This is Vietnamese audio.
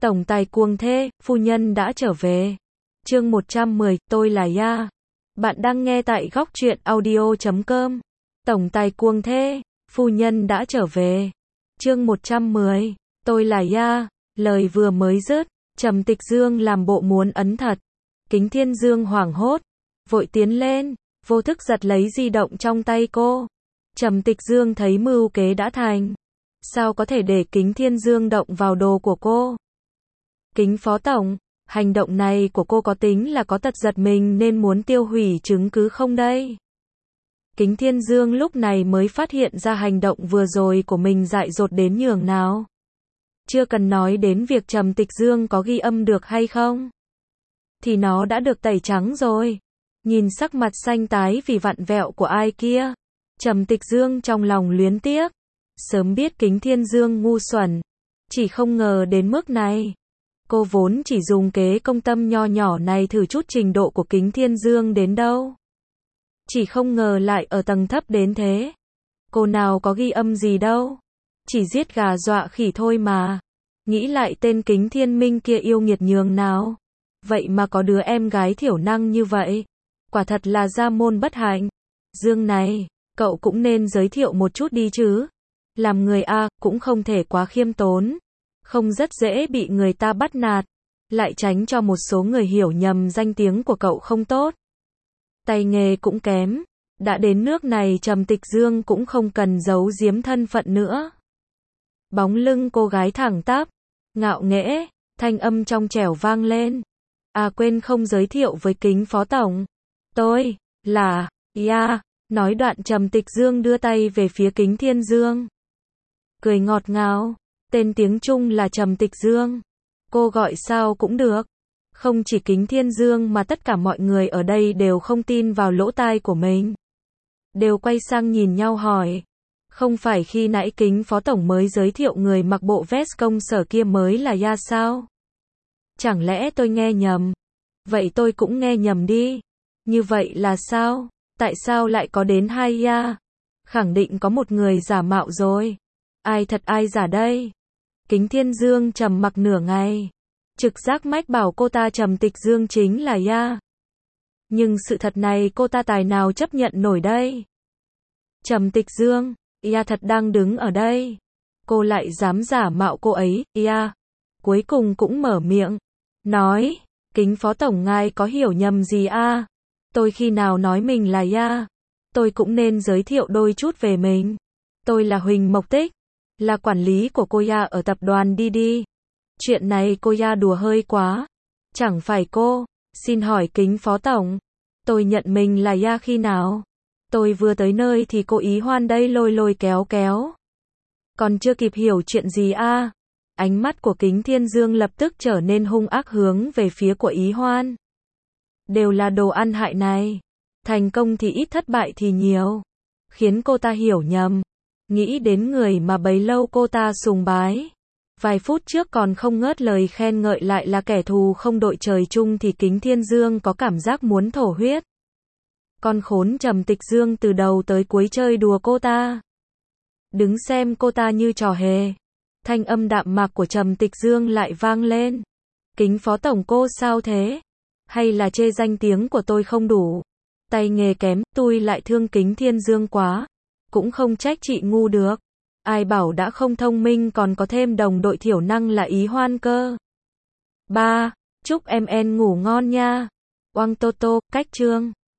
Tổng tài cuồng thê, phu nhân đã trở về. Chương 110, tôi là Ya. Bạn đang nghe tại góc truyện audio.com. Tổng tài cuồng thê, phu nhân đã trở về. Chương 110, tôi là Ya. Lời vừa mới dứt, Trầm Tịch Dương làm bộ muốn ấn thật. Kính Thiên Dương hoảng hốt, vội tiến lên, vô thức giật lấy di động trong tay cô. Trầm Tịch Dương thấy mưu kế đã thành. Sao có thể để Kính Thiên Dương động vào đồ của cô? Kính Phó Tổng, hành động này của cô có tính là có tật giật mình nên muốn tiêu hủy chứng cứ không đây? Kính Thiên Dương lúc này mới phát hiện ra hành động vừa rồi của mình dại dột đến nhường nào. Chưa cần nói đến việc Trầm Tịch Dương có ghi âm được hay không, thì nó đã được tẩy trắng rồi. Nhìn sắc mặt xanh tái vì vặn vẹo của ai kia, Trầm Tịch Dương trong lòng luyến tiếc. Sớm biết Kính Thiên Dương ngu xuẩn, chỉ không ngờ đến mức này. Cô vốn chỉ dùng kế công tâm nho nhỏ này thử chút trình độ của Kính Thiên Dương đến đâu. Chỉ không ngờ lại ở tầng thấp đến thế. Cô nào có ghi âm gì đâu, chỉ giết gà dọa khỉ thôi mà. Nghĩ lại tên Kính Thiên Minh kia yêu nghiệt nhường nào. Vậy mà có đứa em gái thiểu năng như vậy. Quả thật là gia môn bất hạnh. Dương này, cậu cũng nên giới thiệu một chút đi chứ. Làm người A, cũng không thể quá khiêm tốn. Không rất dễ bị người ta bắt nạt. Lại tránh cho một số người hiểu nhầm danh tiếng của cậu không tốt. Tay nghề cũng kém. Đã đến nước này Trầm Tịch Dương cũng không cần giấu giếm thân phận nữa. Bóng lưng cô gái thẳng tắp, ngạo nghễ, thanh âm trong trẻo vang lên. À quên không giới thiệu với Kính Phó Tổng. Tôi là Ya. Nói đoạn Trầm Tịch Dương đưa tay về phía Kính Thiên Dương. Cười ngọt ngào. Tên tiếng Trung là Trầm Tịch Dương. Cô gọi sao cũng được. Không chỉ Kính Thiên Dương mà tất cả mọi người ở đây đều không tin vào lỗ tai của mình. Đều quay sang nhìn nhau hỏi. Không phải khi nãy Kính Phó Tổng mới giới thiệu người mặc bộ vest công sở kia mới là Ya sao? Chẳng lẽ tôi nghe nhầm? Vậy tôi cũng nghe nhầm đi. Như vậy là sao? Tại sao lại có đến hai Ya? Khẳng định có một người giả mạo rồi. Ai thật ai giả đây? Kính Thiên Dương trầm mặc nửa ngày. Trực giác mách bảo cô ta Trầm Tịch Dương chính là Ya. Nhưng sự thật này cô ta tài nào chấp nhận nổi đây? Trầm Tịch Dương, Ya thật đang đứng ở đây. Cô lại dám giả mạo cô ấy, Ya. Cuối cùng cũng mở miệng. Nói, Kính Phó Tổng ngài có hiểu nhầm gì à? Tôi khi nào nói mình là Ya? Tôi cũng nên giới thiệu đôi chút về mình. Tôi là Huỳnh Mộc Tích, là quản lý của cô Ya ở tập đoàn Didi. Chuyện này cô Ya đùa hơi quá. Chẳng phải cô, xin hỏi Kính Phó Tổng, tôi nhận mình là Ya khi nào? Tôi vừa tới nơi thì cô Ý Hoan đây lôi lôi kéo kéo. Còn chưa kịp hiểu chuyện gì à? Ánh mắt của Kính Thiên Dương lập tức trở nên hung ác hướng về phía của Ý Hoan. Đều là đồ ăn hại này. Thành công thì ít, thất bại thì nhiều. Khiến cô ta hiểu nhầm. Nghĩ đến người mà bấy lâu cô ta sùng bái. Vài phút trước còn không ngớt lời khen ngợi lại là kẻ thù không đội trời chung thì Kính Thiên Dương có cảm giác muốn thổ huyết. Con khốn Trầm Tịch Dương từ đầu tới cuối chơi đùa cô ta. Đứng xem cô ta như trò hề. Thanh âm đạm mạc của Trầm Tịch Dương lại vang lên. Kính Phó Tổng cô sao thế? Hay là chê danh tiếng của tôi không đủ? Tay nghề kém, tôi lại thương Kính Thiên Dương quá. Cũng không trách chị ngu được. Ai bảo đã không thông minh còn có thêm đồng đội thiểu năng là Ý Hoan cơ. 3. Chúc em ngủ ngon nha. Oang Toto, cách chương.